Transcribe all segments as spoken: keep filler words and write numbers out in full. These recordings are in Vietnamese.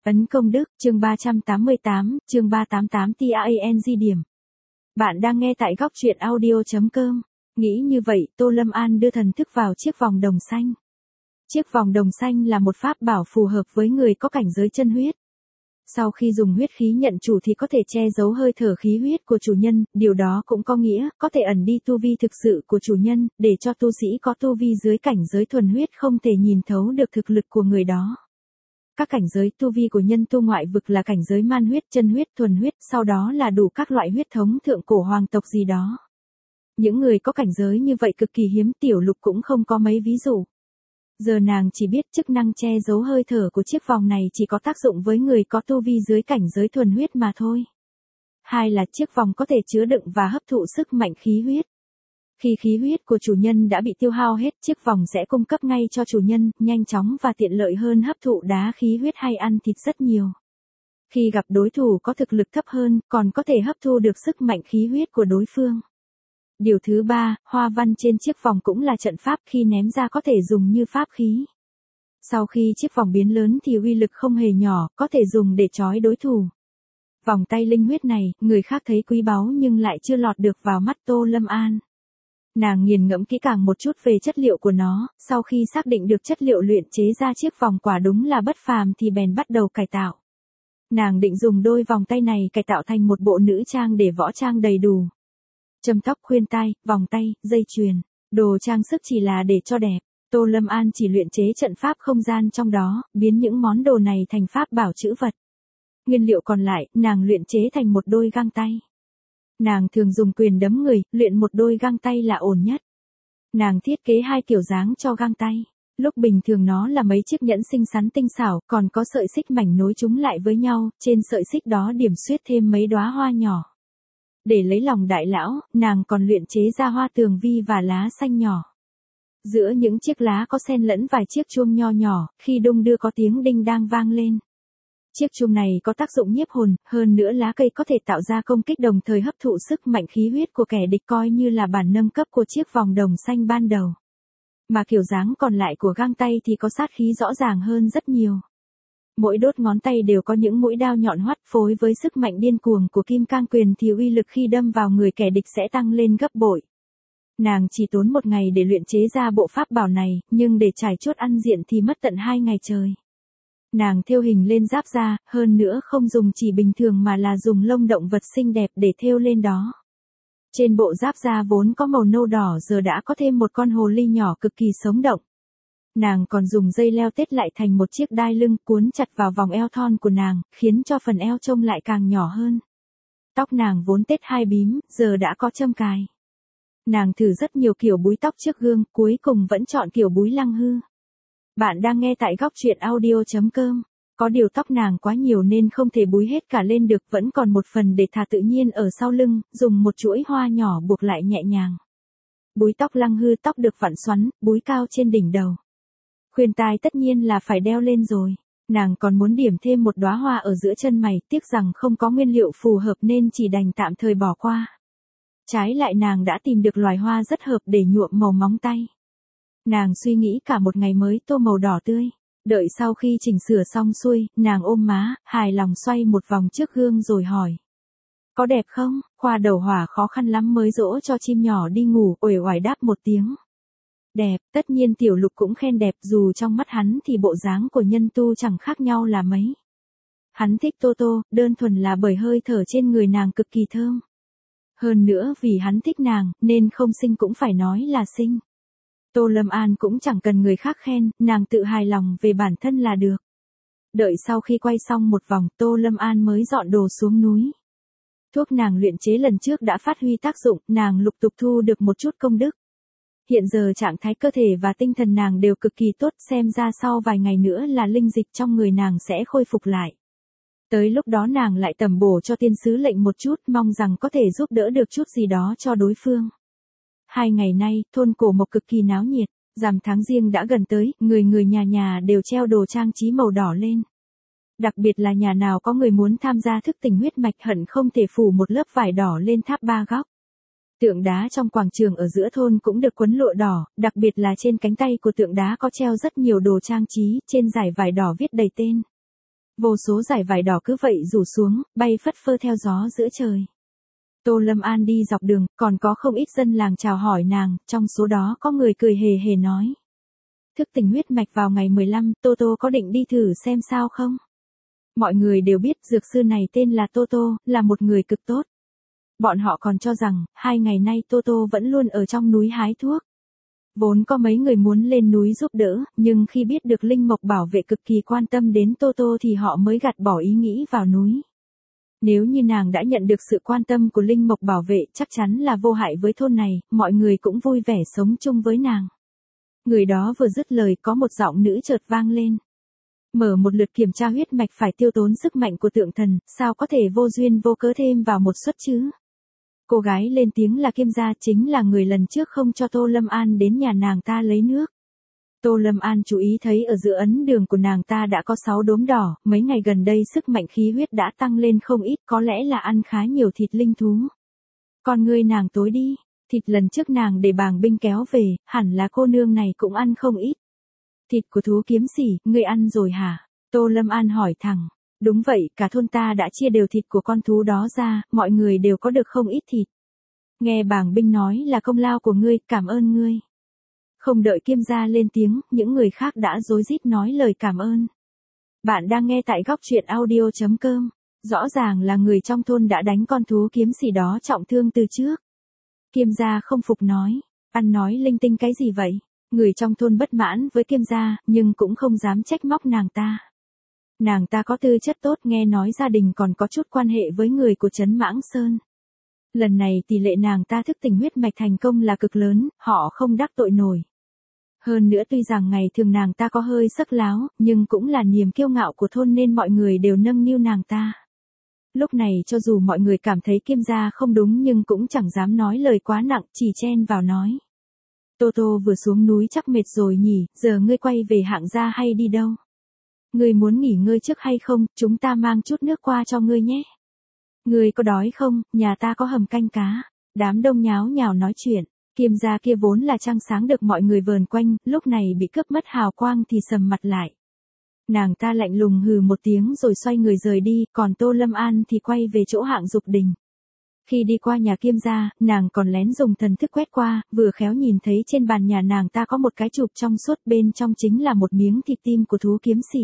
Ấn công đức, chương ba trăm tám mươi tám, chương ba trăm tám mươi tám tang điểm. Bạn đang nghe tại góc truyện audio chấm com. Nghĩ như vậy, Tô Lâm An đưa thần thức vào chiếc vòng đồng xanh. Chiếc vòng đồng xanh là một pháp bảo phù hợp với người có cảnh giới chân huyết. Sau khi dùng huyết khí nhận chủ thì có thể che giấu hơi thở khí huyết của chủ nhân, điều đó cũng có nghĩa có thể ẩn đi tu vi thực sự của chủ nhân, để cho tu sĩ có tu vi dưới cảnh giới thuần huyết không thể nhìn thấu được thực lực của người đó. Các cảnh giới tu vi của nhân tu ngoại vực là cảnh giới man huyết, chân huyết, thuần huyết, sau đó là đủ các loại huyết thống thượng cổ hoàng tộc gì đó. Những người có cảnh giới như vậy cực kỳ hiếm, Tiểu Lục cũng không có mấy ví dụ. Giờ nàng chỉ biết chức năng che giấu hơi thở của chiếc vòng này chỉ có tác dụng với người có tu vi dưới cảnh giới thuần huyết mà thôi. Hai là chiếc vòng có thể chứa đựng và hấp thụ sức mạnh khí huyết. Khi khí huyết của chủ nhân đã bị tiêu hao hết, chiếc vòng sẽ cung cấp ngay cho chủ nhân, nhanh chóng và tiện lợi hơn hấp thụ đá khí huyết hay ăn thịt rất nhiều. Khi gặp đối thủ có thực lực thấp hơn, còn có thể hấp thu được sức mạnh khí huyết của đối phương. Điều thứ ba, hoa văn trên chiếc vòng cũng là trận pháp, khi ném ra có thể dùng như pháp khí. Sau khi chiếc vòng biến lớn thì uy lực không hề nhỏ, có thể dùng để trói đối thủ. Vòng tay linh huyết này, người khác thấy quý báu nhưng lại chưa lọt được vào mắt Tô Lâm An. Nàng nghiền ngẫm kỹ càng một chút về chất liệu của nó, sau khi xác định được chất liệu luyện chế ra chiếc vòng quả đúng là bất phàm thì bèn bắt đầu cải tạo. Nàng định dùng đôi vòng tay này cải tạo thành một bộ nữ trang để võ trang đầy đủ. Châm tóc, khuyên tai, vòng tay, dây chuyền, đồ trang sức chỉ là để cho đẹp. Tô Lâm An chỉ luyện chế trận pháp không gian trong đó, biến những món đồ này thành pháp bảo trữ vật. Nguyên liệu còn lại, nàng luyện chế thành một đôi găng tay. Nàng thường dùng quyền đấm người, luyện một đôi găng tay là ổn nhất. Nàng thiết kế hai kiểu dáng cho găng tay. Lúc bình thường nó là mấy chiếc nhẫn xinh xắn tinh xảo, còn có sợi xích mảnh nối chúng lại với nhau, trên sợi xích đó điểm xuyết thêm mấy đóa hoa nhỏ. Để lấy lòng đại lão, nàng còn luyện chế ra hoa tường vi và lá xanh nhỏ. Giữa những chiếc lá có xen lẫn vài chiếc chuông nho nhỏ, khi đung đưa có tiếng đinh đang vang lên. Chiếc chuông này có tác dụng nhiếp hồn, hơn nữa lá cây có thể tạo ra công kích đồng thời hấp thụ sức mạnh khí huyết của kẻ địch, coi như là bản nâng cấp của chiếc vòng đồng xanh ban đầu. Mà kiểu dáng còn lại của găng tay thì có sát khí rõ ràng hơn rất nhiều. Mỗi đốt ngón tay đều có những mũi đao nhọn hoắt, phối với sức mạnh điên cuồng của kim cang quyền thì uy lực khi đâm vào người kẻ địch sẽ tăng lên gấp bội. Nàng chỉ tốn một ngày để luyện chế ra bộ pháp bảo này, nhưng để trải chốt ăn diện thì mất tận hai ngày trời. Nàng thêu hình lên giáp da, hơn nữa không dùng chỉ bình thường mà là dùng lông động vật xinh đẹp để thêu lên đó. Trên bộ giáp da vốn có màu nâu đỏ giờ đã có thêm một con hồ ly nhỏ cực kỳ sống động. Nàng còn dùng dây leo tết lại thành một chiếc đai lưng cuốn chặt vào vòng eo thon của nàng, khiến cho phần eo trông lại càng nhỏ hơn. Tóc nàng vốn tết hai bím, giờ đã có châm cài. Nàng thử rất nhiều kiểu búi tóc trước gương, cuối cùng vẫn chọn kiểu búi lăng hư. Bạn đang nghe tại góc truyện audio chấm com. Có điều tóc nàng quá nhiều nên không thể búi hết cả lên được, vẫn còn một phần để thả tự nhiên ở sau lưng, dùng một chuỗi hoa nhỏ buộc lại nhẹ nhàng. Búi tóc lăng hư, tóc được vặn xoắn, búi cao trên đỉnh đầu. Khuyên tai tất nhiên là phải đeo lên rồi. Nàng còn muốn điểm thêm một đóa hoa ở giữa chân mày, tiếc rằng không có nguyên liệu phù hợp nên chỉ đành tạm thời bỏ qua. Trái lại nàng đã tìm được loài hoa rất hợp để nhuộm màu móng tay. Nàng suy nghĩ cả một ngày mới tô màu đỏ tươi. Đợi sau khi chỉnh sửa xong xuôi, nàng ôm má, hài lòng xoay một vòng trước gương rồi hỏi. Có đẹp không? Khoa đầu hỏa khó khăn lắm mới dỗ cho chim nhỏ đi ngủ, uể oải đáp một tiếng. Đẹp, tất nhiên Tiểu Lục cũng khen đẹp, dù trong mắt hắn thì bộ dáng của nhân tu chẳng khác nhau là mấy. Hắn thích Tô Tô, đơn thuần là bởi hơi thở trên người nàng cực kỳ thơm. Hơn nữa vì hắn thích nàng, nên không xinh cũng phải nói là xinh. Tô Lâm An cũng chẳng cần người khác khen, nàng tự hài lòng về bản thân là được. Đợi sau khi quay xong một vòng, Tô Lâm An mới dọn đồ xuống núi. Thuốc nàng luyện chế lần trước đã phát huy tác dụng, nàng lục tục thu được một chút công đức. Hiện giờ trạng thái cơ thể và tinh thần nàng đều cực kỳ tốt, xem ra sau vài ngày nữa là linh dịch trong người nàng sẽ khôi phục lại. Tới lúc đó nàng lại tầm bổ cho tiên sứ lệnh một chút, mong rằng có thể giúp đỡ được chút gì đó cho đối phương. Hai ngày nay, thôn Cổ Mộc cực kỳ náo nhiệt, rằm tháng giêng đã gần tới, người người nhà nhà đều treo đồ trang trí màu đỏ lên. Đặc biệt là nhà nào có người muốn tham gia thức tỉnh huyết mạch hận không thể phủ một lớp vải đỏ lên tháp ba góc. Tượng đá trong quảng trường ở giữa thôn cũng được quấn lụa đỏ, đặc biệt là trên cánh tay của tượng đá có treo rất nhiều đồ trang trí, trên dải vải đỏ viết đầy tên. Vô số dải vải đỏ cứ vậy rủ xuống, bay phất phơ theo gió giữa trời. Tô Lâm An đi dọc đường, còn có không ít dân làng chào hỏi nàng, trong số đó có người cười hề hề nói. Thức tỉnh huyết mạch vào ngày mười lăm, Tô Tô có định đi thử xem sao không? Mọi người đều biết dược sư này tên là Tô Tô, là một người cực tốt. Bọn họ còn cho rằng, hai ngày nay Tô Tô vẫn luôn ở trong núi hái thuốc. Vốn có mấy người muốn lên núi giúp đỡ, nhưng khi biết được Linh Mộc bảo vệ cực kỳ quan tâm đến Tô Tô thì họ mới gạt bỏ ý nghĩ vào núi. Nếu như nàng đã nhận được sự quan tâm của Linh Mộc bảo vệ chắc chắn là vô hại với thôn này, mọi người cũng vui vẻ sống chung với nàng. Người đó vừa dứt lời có một giọng nữ chợt vang lên. Mở một lượt kiểm tra huyết mạch phải tiêu tốn sức mạnh của tượng thần, sao có thể vô duyên vô cớ thêm vào một suất chứ? Cô gái lên tiếng là Kiêm Gia, chính là người lần trước không cho Tô Lâm An đến nhà nàng ta lấy nước. Tô Lâm An chú ý thấy ở giữa ấn đường của nàng ta đã có sáu đốm đỏ, mấy ngày gần đây sức mạnh khí huyết đã tăng lên không ít, có lẽ là ăn khá nhiều thịt linh thú. Con ngươi nàng tối đi, thịt lần trước nàng để bàng binh kéo về, hẳn là cô nương này cũng ăn không ít. Thịt của thú kiếm sỉ, ngươi ăn rồi hả? Tô Lâm An hỏi thẳng. Đúng vậy, cả thôn ta đã chia đều thịt của con thú đó ra, mọi người đều có được không ít thịt. Nghe bàng binh nói là công lao của ngươi, cảm ơn ngươi. Không đợi Kiêm Gia lên tiếng, những người khác đã rối rít nói lời cảm ơn. Bạn đang nghe tại góc truyện audio chấm com. Rõ ràng là người trong thôn đã đánh con thú kiếm sỉ đó trọng thương từ trước. Kiêm Gia không phục nói, ăn nói linh tinh cái gì vậy? Người trong thôn bất mãn với Kiêm Gia, nhưng cũng không dám trách móc nàng ta. Nàng ta có tư chất tốt, nghe nói gia đình còn có chút quan hệ với người của trấn Mãng Sơn. Lần này tỷ lệ nàng ta thức tỉnh huyết mạch thành công là cực lớn, họ không đắc tội nổi. Hơn nữa tuy rằng ngày thường nàng ta có hơi sắc láo, nhưng cũng là niềm kiêu ngạo của thôn nên mọi người đều nâng niu nàng ta. Lúc này cho dù mọi người cảm thấy Kiêm Gia không đúng nhưng cũng chẳng dám nói lời quá nặng, chỉ chen vào nói. Tô Tô vừa xuống núi chắc mệt rồi nhỉ, giờ ngươi quay về Hạng gia hay đi đâu? Ngươi muốn nghỉ ngơi trước hay không, chúng ta mang chút nước qua cho ngươi nhé. Ngươi có đói không, nhà ta có hầm canh cá. Đám đông nháo nhào nói chuyện, Kiêm Gia kia vốn là trăng sáng được mọi người vờn quanh, lúc này bị cướp mất hào quang thì sầm mặt lại. Nàng ta lạnh lùng hừ một tiếng rồi xoay người rời đi, còn Tô Lâm An thì quay về chỗ Hạng Dục Đình. Khi đi qua nhà Kiêm Gia, nàng còn lén dùng thần thức quét qua, vừa khéo nhìn thấy trên bàn nhà nàng ta có một cái chụp trong suốt, bên trong chính là một miếng thịt tim của thú kiếm sỉ.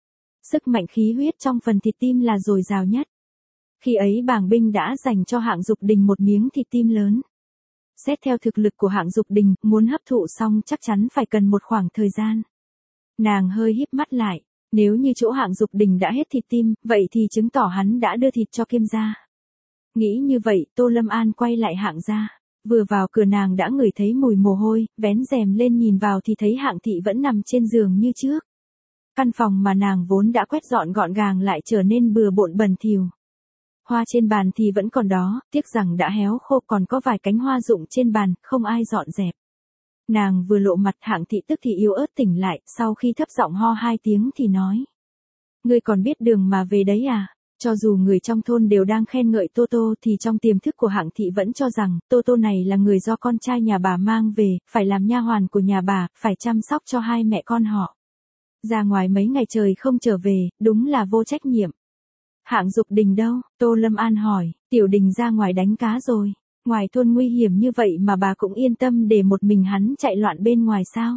Sức mạnh khí huyết trong phần thịt tim là dồi dào nhất. Khi ấy bàng binh đã dành cho Hạng Dục Đình một miếng thịt tim lớn. Xét theo thực lực của Hạng Dục Đình, muốn hấp thụ xong chắc chắn phải cần một khoảng thời gian. Nàng hơi híp mắt lại, nếu như chỗ Hạng Dục Đình đã hết thịt tim, vậy thì chứng tỏ hắn đã đưa thịt cho Kiêm Gia. Nghĩ như vậy, Tô Lâm An quay lại Hạng gia. Vừa vào cửa nàng đã ngửi thấy mùi mồ hôi, vén rèm lên nhìn vào thì thấy Hạng thị vẫn nằm trên giường như trước. Căn phòng mà nàng vốn đã quét dọn gọn gàng lại trở nên bừa bộn bẩn thỉu. Hoa trên bàn thì vẫn còn đó, tiếc rằng đã héo khô, còn có vài cánh hoa rụng trên bàn, không ai dọn dẹp. Nàng vừa lộ mặt, Hạng thị tức thì yếu ớt tỉnh lại, sau khi thấp giọng ho hai tiếng thì nói. Ngươi còn biết đường mà về đấy à? Cho dù người trong thôn đều đang khen ngợi Tô Tô thì trong tiềm thức của Hạng thị vẫn cho rằng Tô Tô này là người do con trai nhà bà mang về, phải làm nha hoàn của nhà bà, phải chăm sóc cho hai mẹ con họ. Ra ngoài mấy ngày trời không trở về, đúng là vô trách nhiệm. Hạng Dục Đình đâu? Tô Lâm An hỏi. Tiểu Đình ra ngoài đánh cá rồi. Ngoài thôn nguy hiểm như vậy mà bà cũng yên tâm để một mình hắn chạy loạn bên ngoài sao?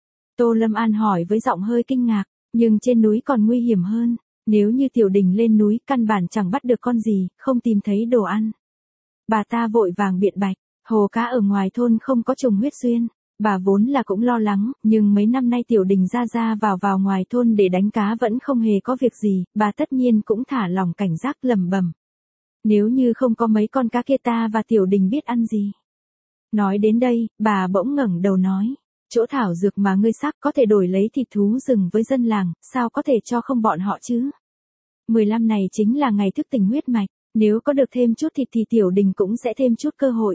Tô Lâm An hỏi với giọng hơi kinh ngạc, nhưng trên núi còn nguy hiểm hơn. Nếu như Tiểu Đình lên núi, căn bản chẳng bắt được con gì, không tìm thấy đồ ăn. Bà ta vội vàng biện bạch, hồ cá ở ngoài thôn không có trùng huyết xuyên. Bà vốn là cũng lo lắng, nhưng mấy năm nay Tiểu Đình ra ra vào vào ngoài thôn để đánh cá vẫn không hề có việc gì, bà tất nhiên cũng thả lòng cảnh giác, lẩm bẩm. Nếu như không có mấy con cá kia ta và Tiểu Đình biết ăn gì. Nói đến đây, bà bỗng ngẩng đầu nói. Chỗ thảo dược mà ngươi sắc có thể đổi lấy thịt thú rừng với dân làng, sao có thể cho không bọn họ chứ? mười lăm này chính là ngày thức tỉnh huyết mạch, nếu có được thêm chút thịt thì Tiểu Đình cũng sẽ thêm chút cơ hội.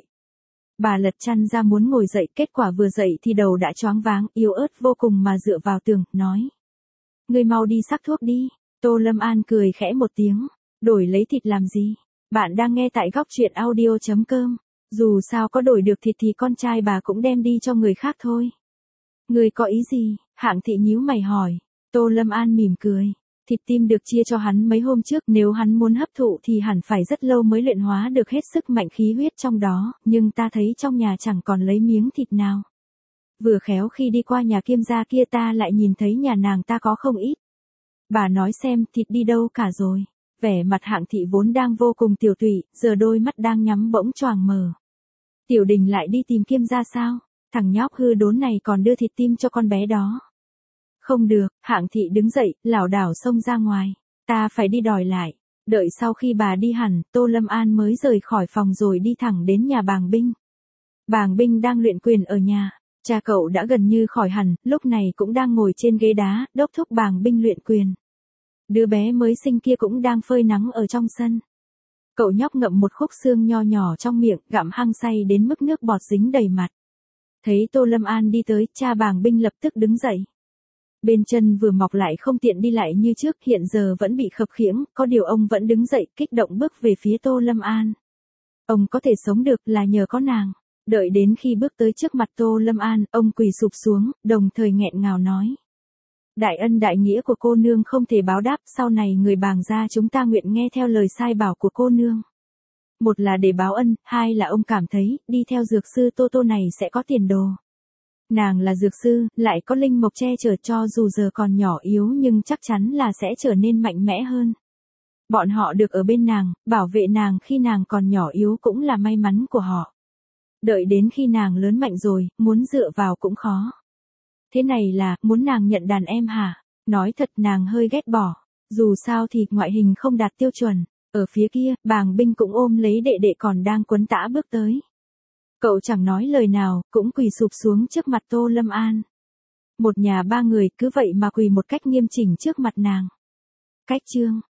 Bà lật chăn ra muốn ngồi dậy, kết quả vừa dậy thì đầu đã choáng váng, yếu ớt vô cùng mà dựa vào tường, nói. Ngươi mau đi sắc thuốc đi. Tô Lâm An cười khẽ một tiếng. Đổi lấy thịt làm gì? Bạn đang nghe tại góc truyện audio chấm com. Dù sao có đổi được thịt thì con trai bà cũng đem đi cho người khác thôi. Ngươi có ý gì? Hạng thị nhíu mày hỏi. Tô Lâm An mỉm cười. Thịt tim được chia cho hắn mấy hôm trước, nếu hắn muốn hấp thụ thì hẳn phải rất lâu mới luyện hóa được hết sức mạnh khí huyết trong đó, nhưng ta thấy trong nhà chẳng còn lấy miếng thịt nào. Vừa khéo khi đi qua nhà Kiêm gia kia ta lại nhìn thấy nhà nàng ta có không ít. Bà nói xem thịt đi đâu cả rồi. Vẻ mặt Hạng Thị vốn đang vô cùng tiểu tụy, giờ đôi mắt đang nhắm bỗng choàng mở. Tiểu Đình lại đi tìm Kiêm gia sao? Thằng nhóc hư đốn này còn đưa thịt tim cho con bé đó. Không được, Hạng Thị đứng dậy, lảo đảo xông ra ngoài. Ta phải đi đòi lại. Đợi sau khi bà đi hẳn, Tô Lâm An mới rời khỏi phòng rồi đi thẳng đến nhà Bàng Binh. Bàng Binh đang luyện quyền ở nhà. Cha cậu đã gần như khỏi hẳn, lúc này cũng đang ngồi trên ghế đá, đốc thúc Bàng Binh luyện quyền. Đứa bé mới sinh kia cũng đang phơi nắng ở trong sân. Cậu nhóc ngậm một khúc xương nho nhỏ trong miệng, gặm hăng say đến mức nước bọt dính đầy mặt. Thấy Tô Lâm An đi tới, cha Bàng Binh lập tức đứng dậy. Bên chân vừa mọc lại không tiện đi lại như trước, hiện giờ vẫn bị khập khiễng, có điều ông vẫn đứng dậy, kích động bước về phía Tô Lâm An. Ông có thể sống được là nhờ có nàng. Đợi đến khi bước tới trước mặt Tô Lâm An, ông quỳ sụp xuống, đồng thời nghẹn ngào nói. Đại ân đại nghĩa của cô nương không thể báo đáp, sau này người Bàng gia chúng ta nguyện nghe theo lời sai bảo của cô nương. Một là để báo ân, hai là ông cảm thấy, đi theo dược sư Tô Tô này sẽ có tiền đồ. Nàng là dược sư, lại có linh mộc che chở, cho dù giờ còn nhỏ yếu nhưng chắc chắn là sẽ trở nên mạnh mẽ hơn. Bọn họ được ở bên nàng, bảo vệ nàng khi nàng còn nhỏ yếu cũng là may mắn của họ. Đợi đến khi nàng lớn mạnh rồi, muốn dựa vào cũng khó. Thế này là, muốn nàng nhận đàn em hả? Nói thật nàng hơi ghét bỏ. Dù sao thì, ngoại hình không đạt tiêu chuẩn. Ở phía kia, Bàng Binh cũng ôm lấy đệ đệ còn đang quấn tã bước tới. Cậu chẳng nói lời nào, cũng quỳ sụp xuống trước mặt Tô Lâm An. Một nhà ba người, cứ vậy mà quỳ một cách nghiêm chỉnh trước mặt nàng. Cách chương